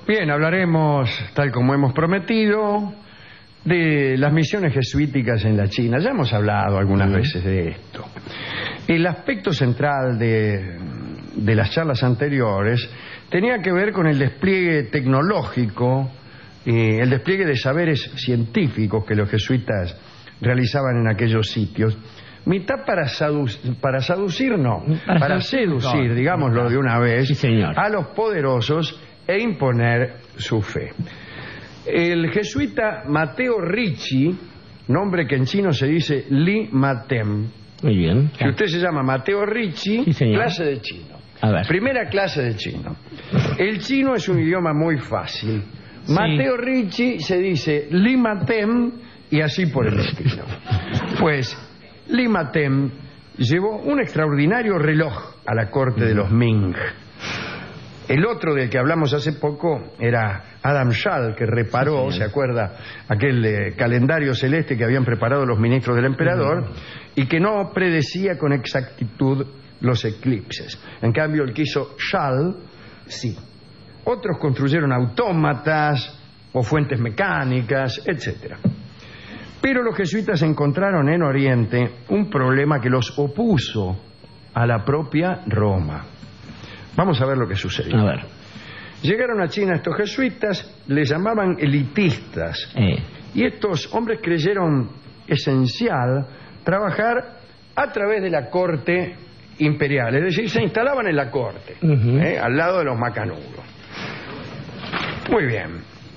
Bien, hablaremos, tal como hemos prometido, de las misiones jesuíticas en la China. Ya hemos hablado algunas veces de esto. El aspecto central de las charlas anteriores tenía que ver con el despliegue tecnológico y el despliegue de saberes científicos que los jesuitas realizaban en aquellos sitios. Mitad para seducir, digámoslo de una vez, sí, señor, a los poderosos e imponer su fe. El jesuita Matteo Ricci, nombre que en chino se dice Li Matem. Muy bien. Si usted se llama Matteo Ricci, sí, clase de chino. A ver. Primera clase de chino. El chino es un idioma muy fácil. Sí. Matteo Ricci se dice Li Matem y así por el estilo. Pues Li Matem llevó un extraordinario reloj a la corte de los Ming. El otro del que hablamos hace poco era Adam Schall, que reparó, ¿se acuerda? Aquel calendario celeste que habían preparado los ministros del emperador y que no predecía con exactitud los eclipses. En cambio, el que hizo Schall, sí. Otros construyeron autómatas o fuentes mecánicas, etcétera. Pero los jesuitas encontraron en Oriente un problema que los opuso a la propia Roma. Vamos a ver lo que sucedió. A ver. Llegaron a China estos jesuitas, les llamaban elitistas. Y estos hombres creyeron esencial trabajar a través de la corte imperial. Es decir, se instalaban en la corte, al lado de los macanudos. Muy bien.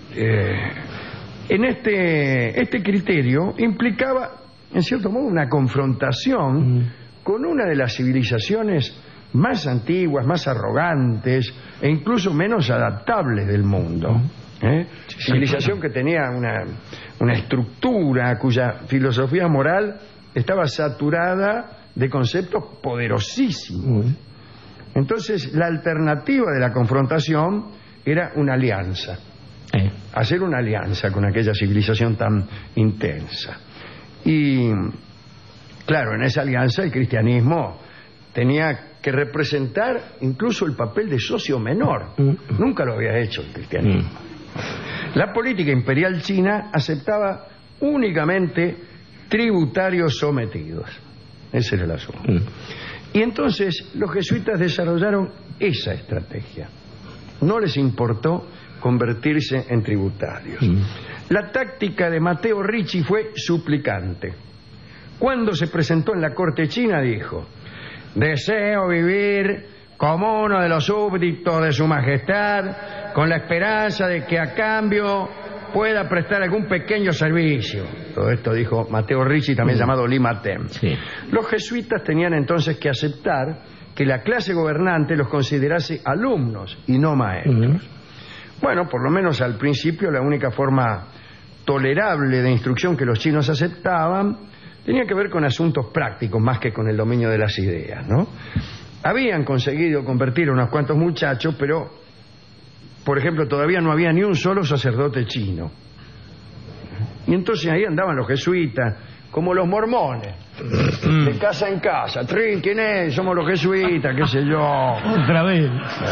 En este criterio implicaba, en cierto modo, una confrontación con una de las civilizaciones más antiguas, más arrogantes e incluso menos adaptables del mundo. Civilización que tenía una estructura cuya filosofía moral estaba saturada de conceptos poderosísimos. Entonces, la alternativa de la confrontación era una alianza. Hacer una alianza con aquella civilización tan intensa. Y, claro, en esa alianza el cristianismo tenía que representar incluso el papel de socio menor. Nunca lo había hecho el cristianismo. La política imperial china aceptaba únicamente tributarios sometidos. Ese era el asunto. Y entonces los jesuitas desarrollaron esa estrategia. No les importó convertirse en tributarios. La táctica de Matteo Ricci fue suplicante. Cuando se presentó en la corte china dijo: deseo vivir como uno de los súbditos de su majestad, con la esperanza de que a cambio pueda prestar algún pequeño servicio. Todo esto dijo Matteo Ricci, también llamado Li Matem. Los jesuitas tenían entonces que aceptar que la clase gobernante los considerase alumnos y no maestros. Bueno, por lo menos al principio la única forma tolerable de instrucción que los chinos aceptaban tenía que ver con asuntos prácticos más que con el dominio de las ideas, ¿no? Habían conseguido convertir a unos cuantos muchachos, pero, por ejemplo, todavía no había ni un solo sacerdote chino. Y entonces ahí andaban los jesuitas, como los mormones, de casa en casa. ¿Quién es? Somos los jesuitas, qué sé yo. Otra vez.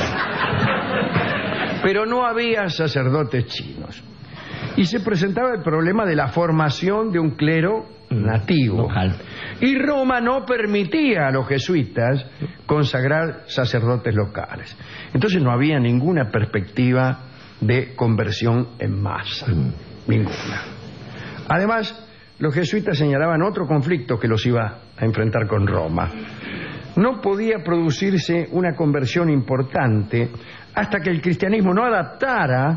Pero no había sacerdotes chinos. Y se presentaba el problema de la formación de un clero nativo. Local. Y Roma no permitía a los jesuitas consagrar sacerdotes locales. Entonces no había ninguna perspectiva de conversión en masa. Ninguna. Además, los jesuitas señalaban otro conflicto que los iba a enfrentar con Roma. No podía producirse una conversión importante hasta que el cristianismo no adaptara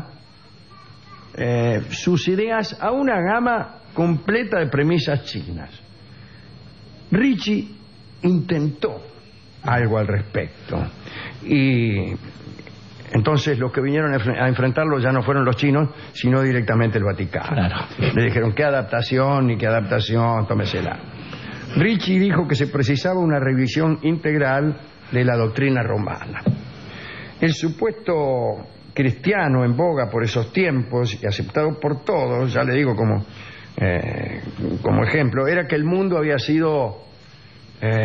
sus ideas a una gama completa de premisas chinas. Ricci intentó algo al respecto y entonces los que vinieron a enfrentarlo ya no fueron los chinos, sino directamente el Vaticano. Claro. Le dijeron: qué adaptación, ni qué adaptación, tómesela. Ricci dijo que se precisaba una revisión integral de la doctrina romana. El supuesto cristiano en boga por esos tiempos y aceptado por todos, ya le digo como ejemplo, era que el mundo había sido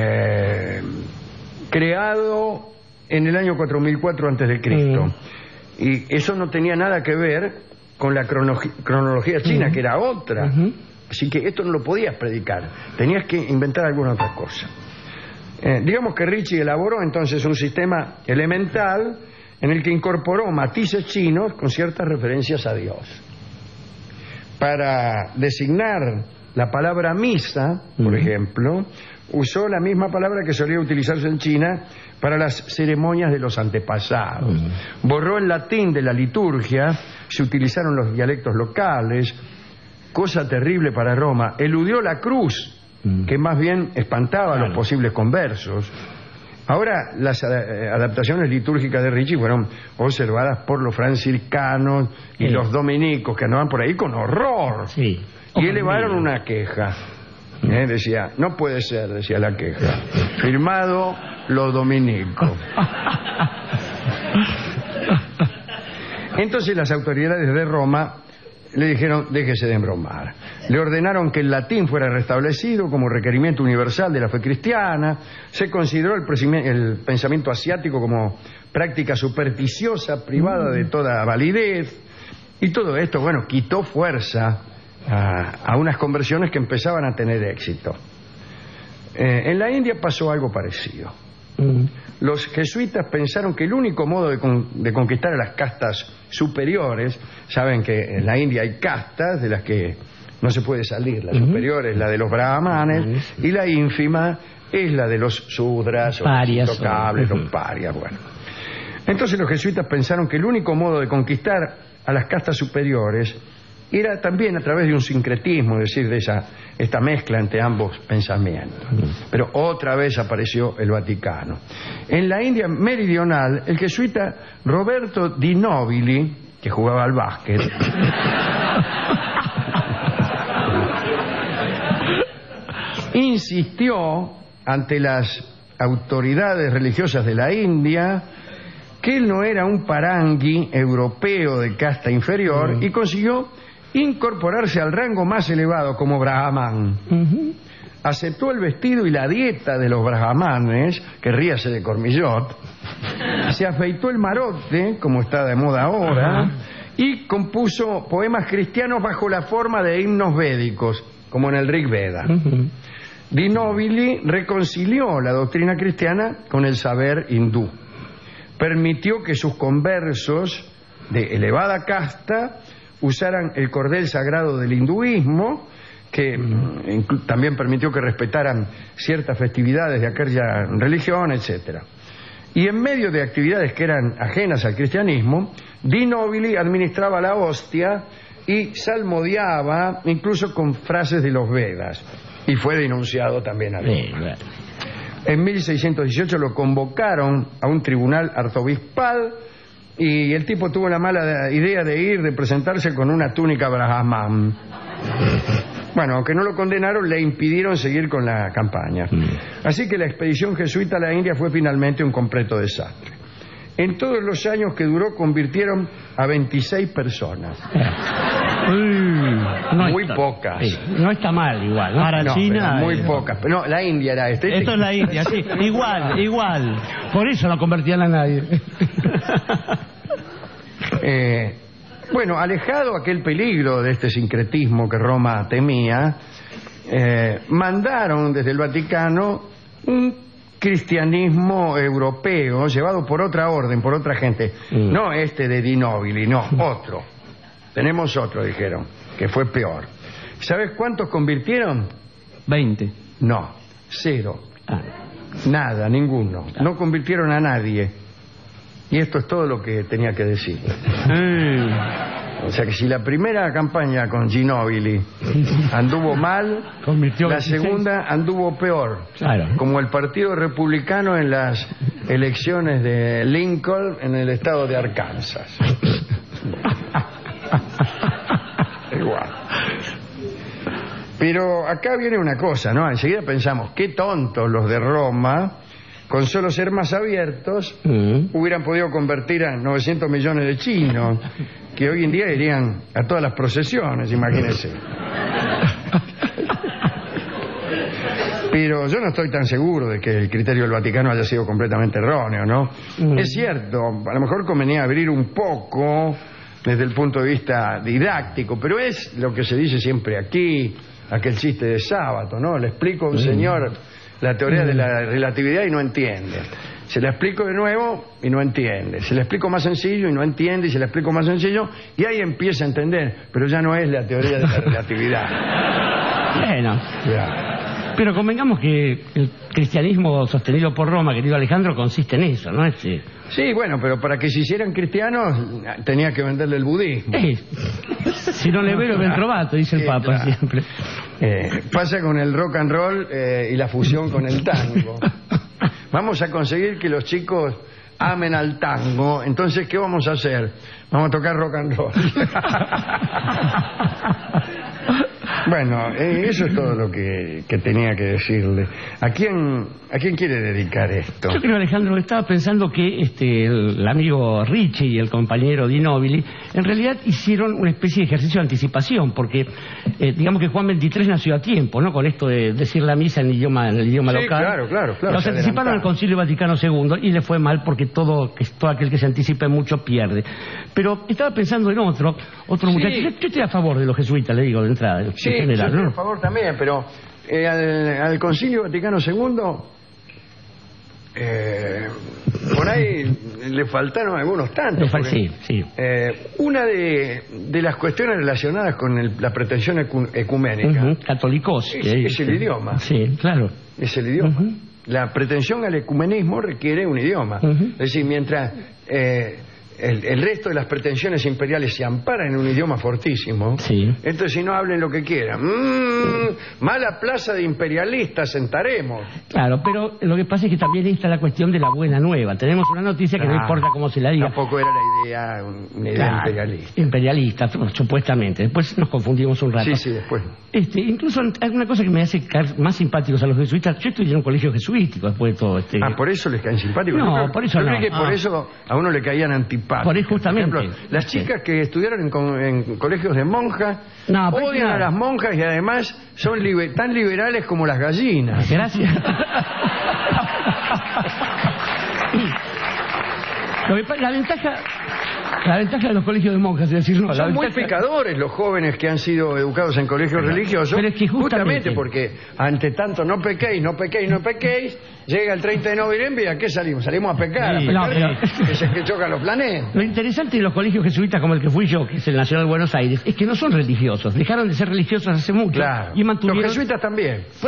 creado en el año 4004 a.C. Y eso no tenía nada que ver con la cronología china, que era otra. Así que esto no lo podías predicar, tenías que inventar alguna otra cosa. Digamos que Ricci elaboró entonces un sistema elemental en el que incorporó matices chinos con ciertas referencias a Dios. Para designar la palabra misa, por ejemplo, usó la misma palabra que solía utilizarse en China para las ceremonias de los antepasados. Borró el latín de la liturgia, se utilizaron los dialectos locales, cosa terrible para Roma. Eludió la cruz, que más bien espantaba a los posibles conversos. Ahora, las adaptaciones litúrgicas de Ricci fueron observadas por los franciscanos y los dominicos, que andaban por ahí con horror. Y elevaron una queja. Decía, no puede ser, decía la queja. Firmado los dominicos. Entonces las autoridades de Roma le dijeron, déjese de embromar. Le ordenaron que el latín fuera restablecido como requerimiento universal de la fe cristiana. Se consideró el pensamiento asiático como práctica supersticiosa, privada de toda validez. Y todo esto, bueno, quitó fuerza a unas conversiones que empezaban a tener éxito. En la India pasó algo parecido. Los jesuitas pensaron que el único modo de conquistar a las castas superiores, saben que en la India hay castas de las que no se puede salir, la superior es la de los brahmanes y la ínfima es la de los sudras, o los intocables, los parias. Bueno, entonces los jesuitas pensaron que el único modo de conquistar a las castas superiores era también a través de un sincretismo, es decir, de esta mezcla entre ambos pensamientos. Pero otra vez apareció el Vaticano. En la India meridional, el jesuita Roberto Di Nobili, que jugaba al básquet, insistió ante las autoridades religiosas de la India que él no era un parangui europeo de casta inferior y consiguió incorporarse al rango más elevado como brahman. Aceptó el vestido y la dieta de los brahmanes, que ríase de Cormillot, se afeitó el marote, como está de moda ahora, y compuso poemas cristianos bajo la forma de himnos védicos, como en el Rig Veda. Di Nobili reconcilió la doctrina cristiana con el saber hindú. Permitió que sus conversos de elevada casta usaran el cordel sagrado del hinduismo, que también permitió que respetaran ciertas festividades de aquella religión, etc. Y en medio de actividades que eran ajenas al cristianismo, Di Nobili administraba la hostia y salmodiaba incluso con frases de los Vedas, y fue denunciado también a Roma. En 1618 lo convocaron a un tribunal arzobispal y el tipo tuvo la mala idea de presentarse con una túnica brahman. Bueno, aunque no lo condenaron, le impidieron seguir con la campaña. Así que la expedición jesuita a la India fue finalmente un completo desastre. En todos los años que duró, convirtieron a 26 personas. Muy pocas. Sí, no está mal igual, ¿no? Para China... Muy pocas. Pero no, la India era Esto es la India, sí. Igual. Por eso no convertían a nadie. Bueno, alejado aquel peligro de este sincretismo que Roma temía, mandaron desde el Vaticano un cristianismo europeo llevado por otra orden, por otra gente. No este de Di Nobili, no, otro. Tenemos otro, dijeron, que fue peor. ¿Sabes cuántos convirtieron? 20. No, 0. Nada, ninguno. No convirtieron a nadie. Y esto es todo lo que tenía que decir. O sea que si la primera campaña con Ginóbili anduvo mal, la segunda anduvo peor. Claro. Como el Partido Republicano en las elecciones de Lincoln en el estado de Arkansas. Igual. Pero acá viene una cosa, ¿no? Enseguida pensamos, qué tontos los de Roma, con solo ser más abiertos, hubieran podido convertir a 900 millones de chinos, que hoy en día irían a todas las procesiones, imagínense. Pero yo no estoy tan seguro de que el criterio del Vaticano haya sido completamente erróneo, ¿no? Es cierto, a lo mejor convenía abrir un poco desde el punto de vista didáctico, pero es lo que se dice siempre aquí, aquel chiste de sábado, ¿no? Le explico a un señor la teoría de la relatividad y no entiende. Se la explico de nuevo y no entiende. Se la explico más sencillo y no entiende, y se la explico más sencillo y ahí empieza a entender, pero ya no es la teoría de la relatividad. Bueno. Ya. Pero convengamos que el cristianismo sostenido por Roma, querido Alejandro, consiste en eso, ¿no? Sí, bueno, pero para que se hicieran cristianos tenía que venderle el budismo. Si no le veo, ben trovato, dice el Papa, claro. siempre. Pasa con el rock and roll y la fusión con el tango. Vamos a conseguir que los chicos amen al tango, entonces, ¿qué vamos a hacer? Vamos a tocar rock and roll. Bueno, eso es todo lo que tenía que decirle. ¿A quién quiere dedicar esto? Yo creo, Alejandro, estaba pensando que el amigo Richie y el compañero Di Nobili en realidad hicieron una especie de ejercicio de anticipación, porque digamos que Juan XXIII nació a tiempo, ¿no? Con esto de decir la misa en el idioma sí, local. Claro. Los anticiparon al Concilio Vaticano II y le fue mal porque todo aquel que se anticipa mucho pierde. Pero estaba pensando en otro muchacho. Yo estoy a favor de los jesuitas, le digo de entrada. Sí, en general, yo ¿no? por favor también, pero al Concilio Vaticano II por ahí le faltaron algunos tantos. Sí. Una de las cuestiones relacionadas con la pretensión ecuménica católicos es el idioma. Sí, claro. Es el idioma. La pretensión al ecumenismo requiere un idioma. Es decir, mientras el resto de las pretensiones imperiales se amparan en un idioma fortísimo, entonces si no hablen lo que quieran, mala plaza de imperialistas sentaremos. Claro, pero lo que pasa es que también ahí está la cuestión de la buena nueva. Tenemos una noticia que no importa cómo se la diga. Tampoco era la idea, una idea imperialista. Imperialista, supuestamente. Después nos confundimos un rato. Sí, después. Incluso alguna cosa que me hace caer más simpáticos a los jesuitas. Yo estudié en un colegio jesuítico después de todo. ¿Por eso les caen simpáticos? No, por eso no. Yo creo que por eso a uno le caían antipáticos. Por eso justamente. Por ejemplo, las chicas que estudiaron en colegios de monjas odian a las monjas y además son tan liberales como las gallinas. Gracias. La ventaja de los colegios de monjas, es decir, no, son muy pecadores los jóvenes que han sido educados en colegios religiosos, pero es que justamente porque ante tanto no pequéis, llega el 30 de noviembre y ¿a qué salimos? Salimos a pecar, que es que chocan los planetas. Lo interesante de los colegios jesuitas como el que fui yo, que es el Nacional Buenos Aires, es que no son religiosos, dejaron de ser religiosos hace mucho y mantuvieron... Los jesuitas también. Por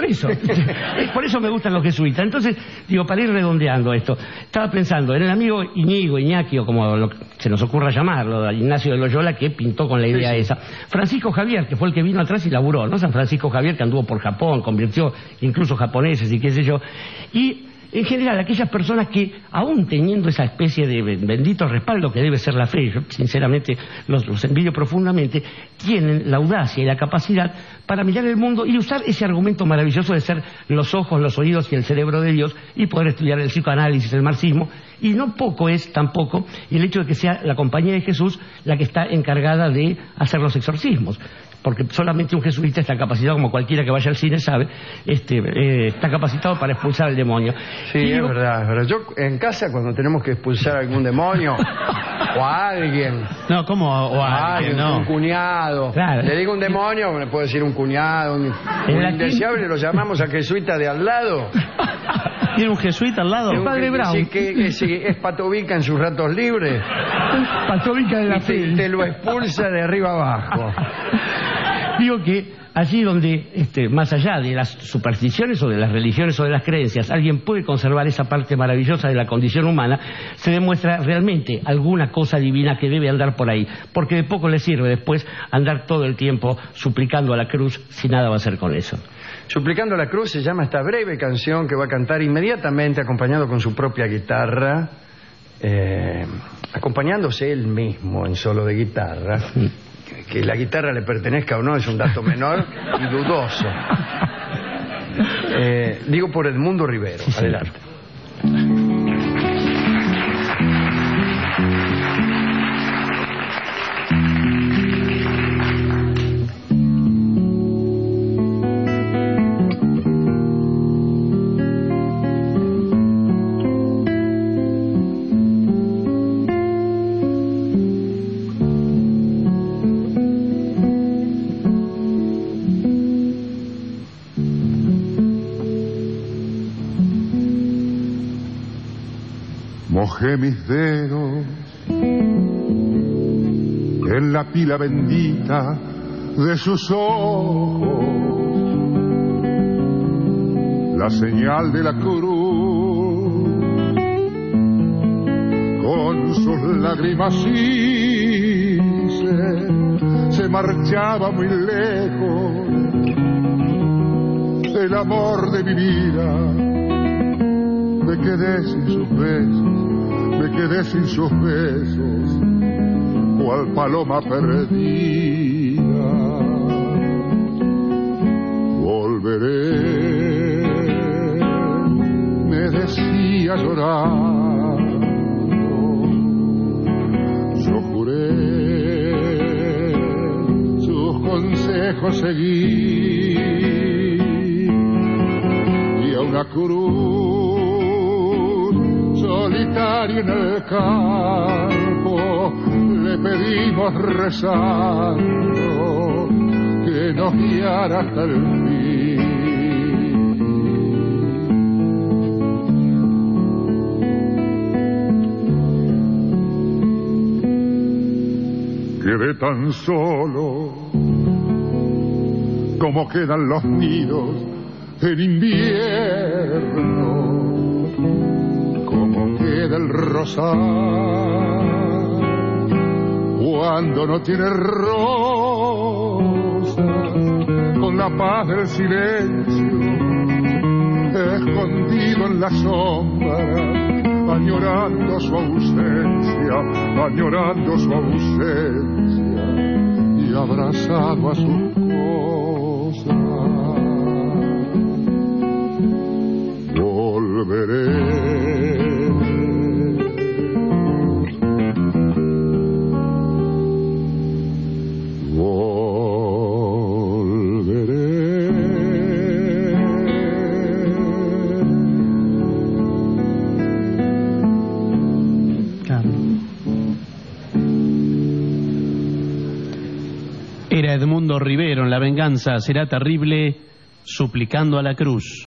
eso me gustan los jesuitas. Entonces, para ir redondeando esto, estaba pensando en el amigo Iñaki, o como se nos ocurra llamarlo, Ignacio de Loyola, que pintó con la idea esa. Francisco Javier, que fue el que vino atrás y laburó, ¿no? San Francisco Javier, que anduvo por Japón, convirtió incluso japoneses y qué sé yo. Y en general aquellas personas que, aún teniendo esa especie de bendito respaldo que debe ser la fe, yo sinceramente los envidio profundamente, tienen la audacia y la capacidad para mirar el mundo y usar ese argumento maravilloso de ser los ojos, los oídos y el cerebro de Dios y poder estudiar el psicoanálisis, el marxismo. Y no poco es tampoco el hecho de que sea la Compañía de Jesús la que está encargada de hacer los exorcismos, porque solamente un jesuita está capacitado, como cualquiera que vaya al cine sabe, está capacitado para expulsar al demonio. Sí, es verdad. Yo en casa, cuando tenemos que expulsar a algún demonio o a alguien, no, ¿cómo? O a alguien, no. Un cuñado, claro. Le digo un demonio, me puede decir un cuñado, un indeseable, lo llamamos al jesuita de al lado. ¿Tiene un jesuita al lado? El padre Brown. Sí, que es patovica en sus ratos libres. Patovica de la fe. Te lo expulsa de arriba abajo. Digo que allí donde, más allá de las supersticiones o de las religiones o de las creencias, alguien puede conservar esa parte maravillosa de la condición humana, se demuestra realmente alguna cosa divina que debe andar por ahí, porque de poco le sirve después andar todo el tiempo suplicando a la cruz si nada va a hacer con eso. Suplicando a la cruz se llama esta breve canción que va a cantar inmediatamente acompañado con su propia guitarra, acompañándose él mismo en solo de guitarra. Que la guitarra le pertenezca o no es un dato menor y dudoso. Digo por Edmundo Rivero. Sí, adelante. Mojé mis dedos en la pila bendita de sus ojos, la señal de la cruz, con sus lágrimas se marchaba muy lejos el amor de mi vida. Me quedé sin sus besos, me quedé sin sus besos, cual paloma perdida. Volveré, me decía llorando, yo juré sus consejos seguir, y a una cruz solitaria en el campo le pedimos rezando que nos guiara hasta el fin. Quedé tan solo como quedan los nidos en invierno, como queda el rosal cuando no tiene rosas, con la paz del silencio, escondido en la sombra, añorando su ausencia, añorando su ausencia, y abrazado a sus cosas. Volveré. Era Edmundo Rivero en La venganza será terrible, suplicando a la cruz.